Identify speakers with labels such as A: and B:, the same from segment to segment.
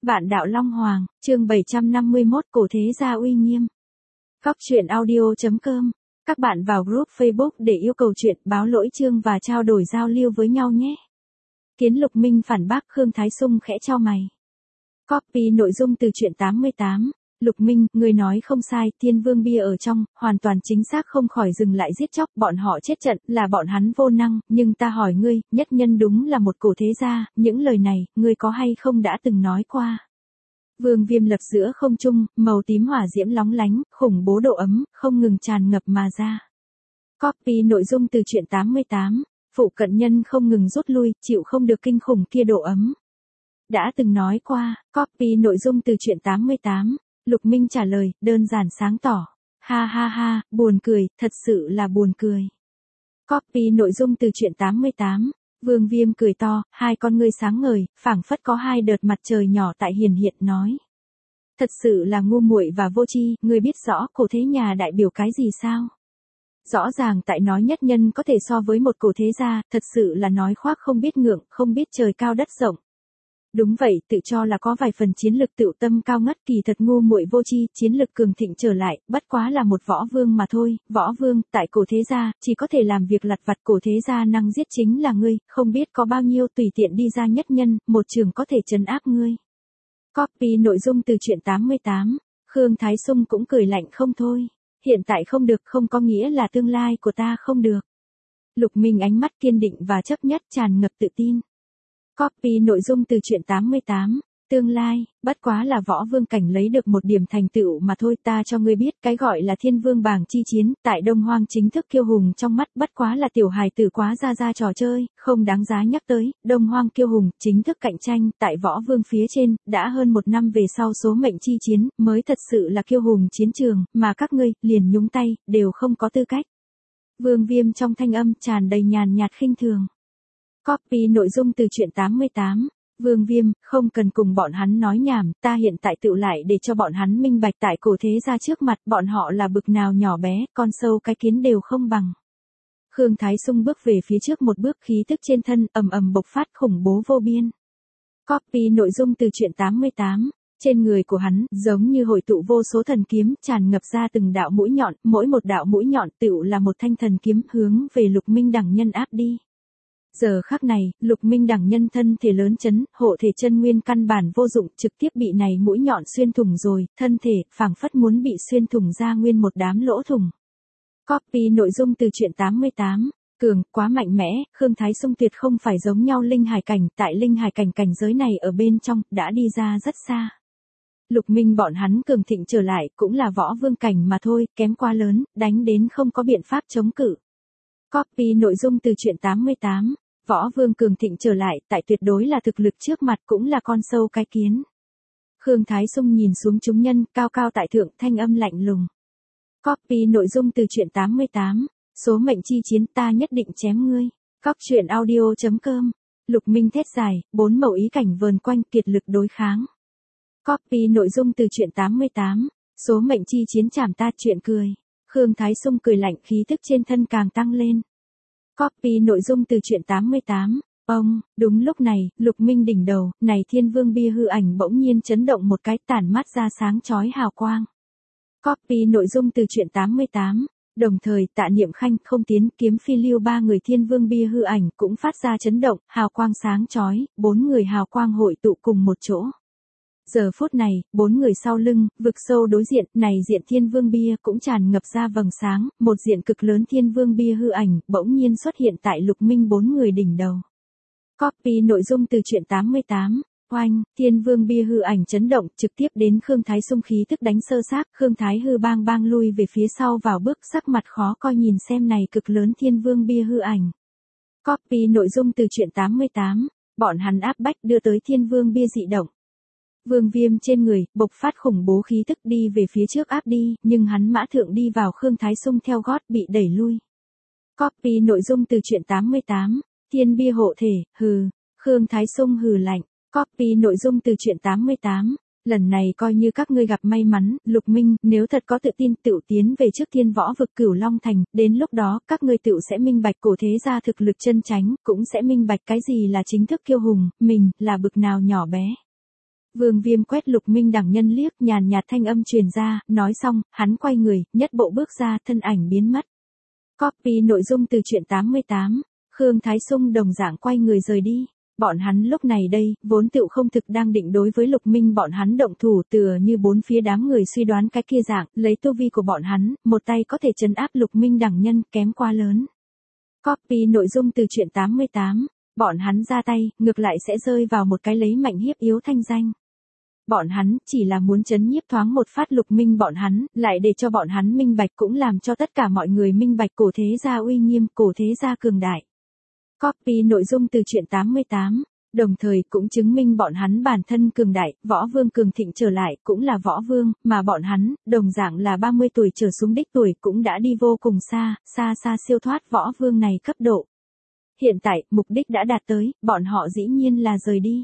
A: Vạn đạo Long Hoàng, chương 751 Cổ thế gia uy nghiêm. Góc truyện audio.com. Các bạn vào group Facebook để yêu cầu chuyện, báo lỗi chương và trao đổi giao lưu với nhau nhé. Kiến Lục Minh phản bác Khương Thái Sung khẽ chau mày. Copy nội dung từ truyện 88. Lục Minh, người nói không sai, Thiên Vương bia ở trong, hoàn toàn chính xác không khỏi dừng lại giết chóc, bọn họ chết trận, là bọn hắn vô năng, nhưng ta hỏi ngươi, nhất nhân đúng là một cổ thế gia, những lời này, ngươi có hay không đã từng nói qua. Vương viêm lập giữa không trung, màu tím hỏa diễm lóng lánh, khủng bố độ ấm, không ngừng tràn ngập mà ra. Copy nội dung từ truyện 88. Phụ cận nhân không ngừng rút lui, chịu không được kinh khủng kia độ ấm. Đã từng nói qua, copy nội dung từ truyện 88. Lục Minh trả lời, đơn giản sáng tỏ. Ha ha ha, buồn cười, thật sự là buồn cười. Copy nội dung từ truyện 88. Vương Viêm cười to, hai con ngươi sáng ngời, phảng phất có hai đợt mặt trời nhỏ tại hiển hiện nói. Thật sự là ngu muội và vô tri, ngươi biết rõ cổ thế nhà đại biểu cái gì sao? Rõ ràng tại nói nhất nhân có thể so với một cổ thế gia, thật sự là nói khoác không biết ngượng, không biết trời cao đất rộng. Đúng vậy, tự cho là có vài phần chiến lực tựu tâm cao ngất, kỳ thật ngu muội vô tri, chiến lực cường thịnh trở lại, bất quá là một võ vương mà thôi, võ vương, tại cổ thế gia, chỉ có thể làm việc lặt vặt, cổ thế gia năng giết chính là ngươi, không biết có bao nhiêu tùy tiện đi ra nhất nhân, một trường có thể trấn áp ngươi. Copy nội dung từ truyện 88, Khương Thái Sung cũng cười lạnh không thôi, hiện tại không được không có nghĩa là tương lai của ta không được. Lục Minh ánh mắt kiên định và chấp nhất tràn ngập tự tin. Copy nội dung từ truyện 88. Tương lai, bất quá là võ vương cảnh lấy được một điểm thành tựu mà thôi, ta cho ngươi biết cái gọi là thiên vương bảng chi chiến, tại Đông Hoang chính thức kiêu hùng trong mắt, bất quá là tiểu hài tử quá ra trò chơi, không đáng giá nhắc tới, Đông Hoang kiêu hùng, chính thức cạnh tranh, tại võ vương phía trên, đã hơn một năm về sau số mệnh chi chiến, mới thật sự là kiêu hùng chiến trường, mà các ngươi, liền nhúng tay, đều không có tư cách. Vương Viêm trong thanh âm tràn đầy nhàn nhạt khinh thường. Copy nội dung từ truyện 88. Vương Viêm, không cần cùng bọn hắn nói nhảm, ta hiện tại tự lại để cho bọn hắn minh bạch tại cổ thế gia trước mặt, bọn họ là bực nào nhỏ bé, con sâu cái kiến đều không bằng. Khương Thái Sung bước về phía trước một bước, khí tức trên thân, ầm ầm bộc phát khủng bố vô biên. Copy nội dung từ truyện 88. Trên người của hắn, giống như hội tụ vô số thần kiếm, tràn ngập ra từng đạo mũi nhọn, mỗi một đạo mũi nhọn tựu là một thanh thần kiếm, hướng về Lục Minh đẳng nhân áp đi. Giờ khắc này, Lục Minh đẳng nhân thân thể lớn chấn, hộ thể chân nguyên căn bản vô dụng, trực tiếp bị này mũi nhọn xuyên thủng rồi, thân thể, phảng phất muốn bị xuyên thủng ra nguyên một đám lỗ thủng. Copy nội dung từ truyện 88. Cường, quá mạnh mẽ, Khương Thái Sung tuyệt không phải giống nhau linh hải cảnh, tại linh hải cảnh cảnh giới này ở bên trong, đã đi ra rất xa. Lục Minh bọn hắn cường thịnh trở lại, cũng là võ vương cảnh mà thôi, kém quá lớn, đánh đến không có biện pháp chống cự. Copy nội dung từ truyện 88. Võ vương cường thịnh trở lại, tại tuyệt đối là thực lực trước mặt, cũng là con sâu cái kiến. Khương Thái Sung nhìn xuống chúng nhân, cao cao tại thượng, thanh âm lạnh lùng. Copy nội dung từ truyện 88. Số mệnh chi chiến, ta nhất định chém ngươi. Góc truyện audio.com. Lục Minh thét dài, bốn màu ý cảnh vờn quanh, kiệt lực đối kháng. Copy nội dung từ truyện 88. Số mệnh chi chiến chảm ta, chuyện cười. Khương Thái Sung cười lạnh, khí tức trên thân càng tăng lên. Copy nội dung từ truyện 88. Đúng lúc này, Lục Minh đỉnh đầu, này thiên vương bia hư ảnh bỗng nhiên chấn động một cái, tản mát ra sáng chói hào quang. Copy nội dung từ truyện 88. Đồng thời, Tạ Niệm Khanh, Không Tiến, Kiếm Phi Lưu ba người thiên vương bia hư ảnh cũng phát ra chấn động, hào quang sáng chói, bốn người hào quang hội tụ cùng một chỗ. Giờ phút này, bốn người sau lưng, vực sâu đối diện, này diện thiên vương bia cũng tràn ngập ra vầng sáng, một diện cực lớn thiên vương bia hư ảnh, bỗng nhiên xuất hiện tại Lục Minh bốn người đỉnh đầu. Copy nội dung từ truyện 88. Oanh, thiên vương bia hư ảnh chấn động, trực tiếp đến Khương Thái Sung, khí tức đánh sơ xác, Khương Thái hư bang lui về phía sau vào bước, sắc mặt khó coi nhìn xem này cực lớn thiên vương bia hư ảnh. Copy nội dung từ truyện 88. Bọn hắn áp bách đưa tới thiên vương bia dị động. Vương Viêm trên người, bộc phát khủng bố khí tức đi về phía trước áp đi, nhưng hắn mã thượng đi vào Khương Thái Sung theo gót bị đẩy lui. Copy nội dung từ truyện 88. Thiên bia hộ thể, hừ. Khương Thái Sung hừ lạnh. Copy nội dung từ truyện 88. Lần này coi như các ngươi gặp may mắn, Lục Minh, nếu thật có tự tin tựu tiến về trước thiên võ vực Cửu Long Thành, đến lúc đó, các ngươi tựu sẽ minh bạch cổ thế gia thực lực chân chánh, cũng sẽ minh bạch cái gì là chính thức kiêu hùng, mình, là bực nào nhỏ bé. Vương Viêm quét Lục Minh Đằng Nhân liếc, nhàn nhạt thanh âm truyền ra, nói xong, hắn quay người, nhất bộ bước ra, thân ảnh biến mất. Copy nội dung từ truyện 88, Khương Thái Sung đồng dạng quay người rời đi. Bọn hắn lúc này đây, vốn tựu không thực đang định đối với Lục Minh bọn hắn động thủ, tựa như bốn phía đám người suy đoán cái kia dạng, lấy tu vi của bọn hắn, một tay có thể trấn áp Lục Minh Đằng Nhân, kém quá lớn. Copy nội dung từ truyện 88, bọn hắn ra tay, ngược lại sẽ rơi vào một cái lấy mạnh hiếp yếu thanh danh. Bọn hắn chỉ là muốn trấn nhiếp thoáng một phát Lục Minh bọn hắn, lại để cho bọn hắn minh bạch, cũng làm cho tất cả mọi người minh bạch cổ thế gia uy nghiêm, cổ thế gia cường đại. Copy nội dung từ truyện 88, đồng thời cũng chứng minh bọn hắn bản thân cường đại, võ vương cường thịnh trở lại, cũng là võ vương, mà bọn hắn, đồng dạng là 30 tuổi trở xuống đích tuổi, cũng đã đi vô cùng xa, xa xa siêu thoát võ vương này cấp độ. Hiện tại, mục đích đã đạt tới, bọn họ dĩ nhiên là rời đi.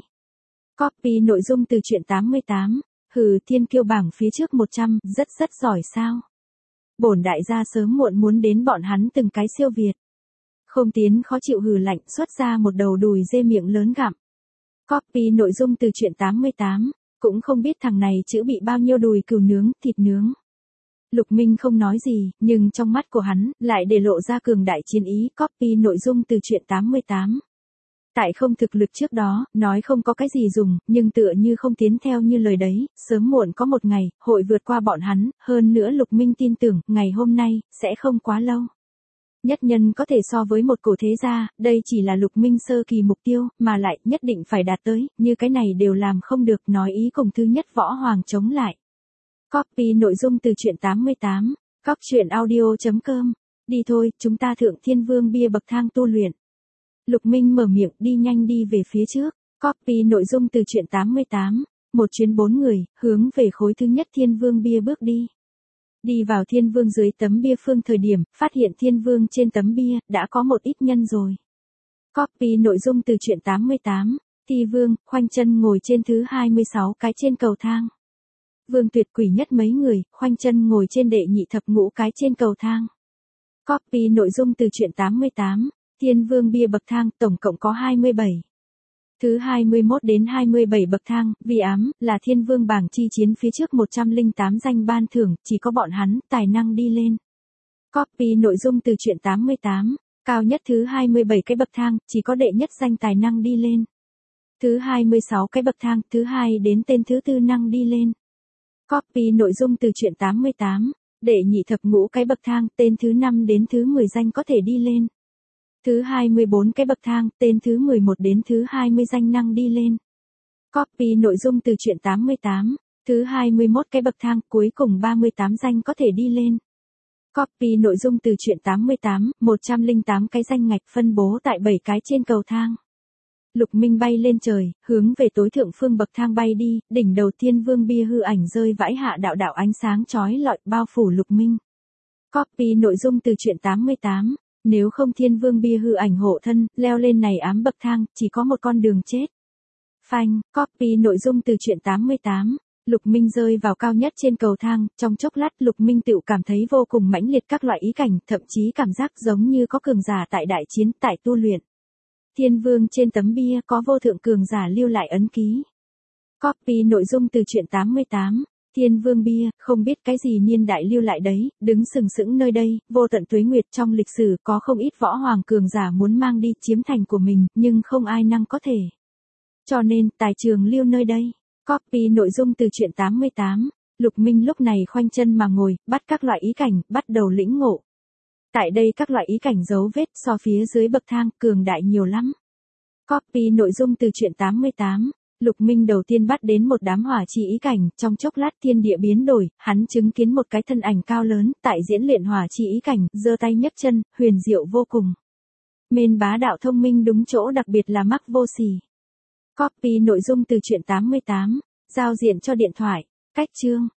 A: Copy nội dung từ truyện 88, thiên kiêu bảng phía trước 100, rất giỏi sao. Bổn đại gia sớm muộn muốn đến bọn hắn từng cái siêu việt. Không tiến khó chịu hừ lạnh, xuất ra một đầu đùi dê miệng lớn gặm. Copy nội dung từ truyện 88, cũng không biết thằng này chữ bị bao nhiêu đùi cừu nướng, thịt nướng. Lục Minh không nói gì, nhưng trong mắt của hắn, lại để lộ ra cường đại chiến ý. Copy nội dung từ truyện 88. Tại không thực lực trước đó, nói không có cái gì dùng, nhưng tựa như không tiến theo như lời đấy, sớm muộn có một ngày, hội vượt qua bọn hắn, hơn nữa Lục Minh tin tưởng, ngày hôm nay, sẽ không quá lâu. Nhất nhân có thể so với một cổ thế gia, đây chỉ là Lục Minh sơ kỳ mục tiêu, mà lại nhất định phải đạt tới, như cái này đều làm không được, nói ý cùng thứ nhất võ hoàng chống lại. Copy nội dung từ truyện 88, coctruyện.audio.com. Đi thôi, chúng ta thượng Thiên Vương bia bậc thang tu luyện. Lục Minh mở miệng, đi nhanh đi về phía trước. Copy nội dung từ truyện 88, một chuyến 4 người, hướng về khối thứ nhất Thiên Vương bia bước đi. Đi vào Thiên Vương dưới tấm bia phương thời điểm, phát hiện Thiên Vương trên tấm bia, đã có một ít nhân rồi. Copy nội dung từ truyện 88, Thi Vương, khoanh chân ngồi trên thứ 26 cái trên cầu thang. Vương Tuyệt Quỷ nhất mấy người, khoanh chân ngồi trên đệ nhị thập ngũ cái trên cầu thang. Copy nội dung từ truyện 88, Thiên Vương bia bậc thang, tổng cộng có 27. Thứ 21 đến 27 bậc thang, vì ám, là Thiên Vương bảng chi chiến phía trước 108 danh ban thưởng, chỉ có bọn hắn, tài năng đi lên. Copy nội dung từ truyện 88, cao nhất thứ 27 cái bậc thang, chỉ có đệ nhất danh tài năng đi lên. Thứ 26 cái bậc thang, thứ 2 đến tên thứ 4 năng đi lên. Copy nội dung từ truyện 88, đệ nhị thập ngũ cái bậc thang, tên thứ 5 đến thứ 10 danh có thể đi lên. Thứ 24 cái bậc thang, tên thứ 11 đến thứ 20 danh năng đi lên. Copy nội dung từ truyện 88, thứ 21 cái bậc thang, cuối cùng 38 danh có thể đi lên. Copy nội dung từ truyện 88, 108 cái danh ngạch phân bố tại 7 cái trên cầu thang. Lục Minh bay lên trời, hướng về tối thượng phương bậc thang bay đi, đỉnh đầu Thiên Vương bia hư ảnh rơi vãi hạ đạo đạo ánh sáng chói lọi bao phủ Lục Minh. Copy nội dung từ truyện 88, nếu không Thiên Vương bia hư ảnh hộ thân, leo lên này ám bậc thang, chỉ có một con đường chết. Phanh, copy nội dung từ truyện 88, Lục Minh rơi vào cao nhất trên cầu thang, trong chốc lát Lục Minh tự cảm thấy vô cùng mãnh liệt các loại ý cảnh, thậm chí cảm giác giống như có cường giả tại đại chiến, tại tu luyện. Thiên Vương trên tấm bia có vô thượng cường giả lưu lại ấn ký. Copy nội dung từ truyện 88, Thiên Vương bia, không biết cái gì niên đại lưu lại đấy, đứng sừng sững nơi đây, vô tận tuế nguyệt trong lịch sử có không ít võ hoàng cường giả muốn mang đi chiếm thành của mình, nhưng không ai năng có thể. Cho nên, tài trường lưu nơi đây. Copy nội dung từ truyện 88, Lục Minh lúc này khoanh chân mà ngồi, bắt các loại ý cảnh, bắt đầu lĩnh ngộ. Tại đây các loại ý cảnh dấu vết so phía dưới bậc thang cường đại nhiều lắm. Copy nội dung từ truyện 88, Lục Minh đầu tiên bắt đến một đám hỏa chi ý cảnh, trong chốc lát thiên địa biến đổi, hắn chứng kiến một cái thân ảnh cao lớn, tại diễn luyện hỏa chi ý cảnh, giơ tay nhấc chân, huyền diệu vô cùng. Mên bá đạo thông minh đúng chỗ đặc biệt là mắc vô sỉ. Copy nội dung từ truyện 88, giao diện cho điện thoại, cách chương.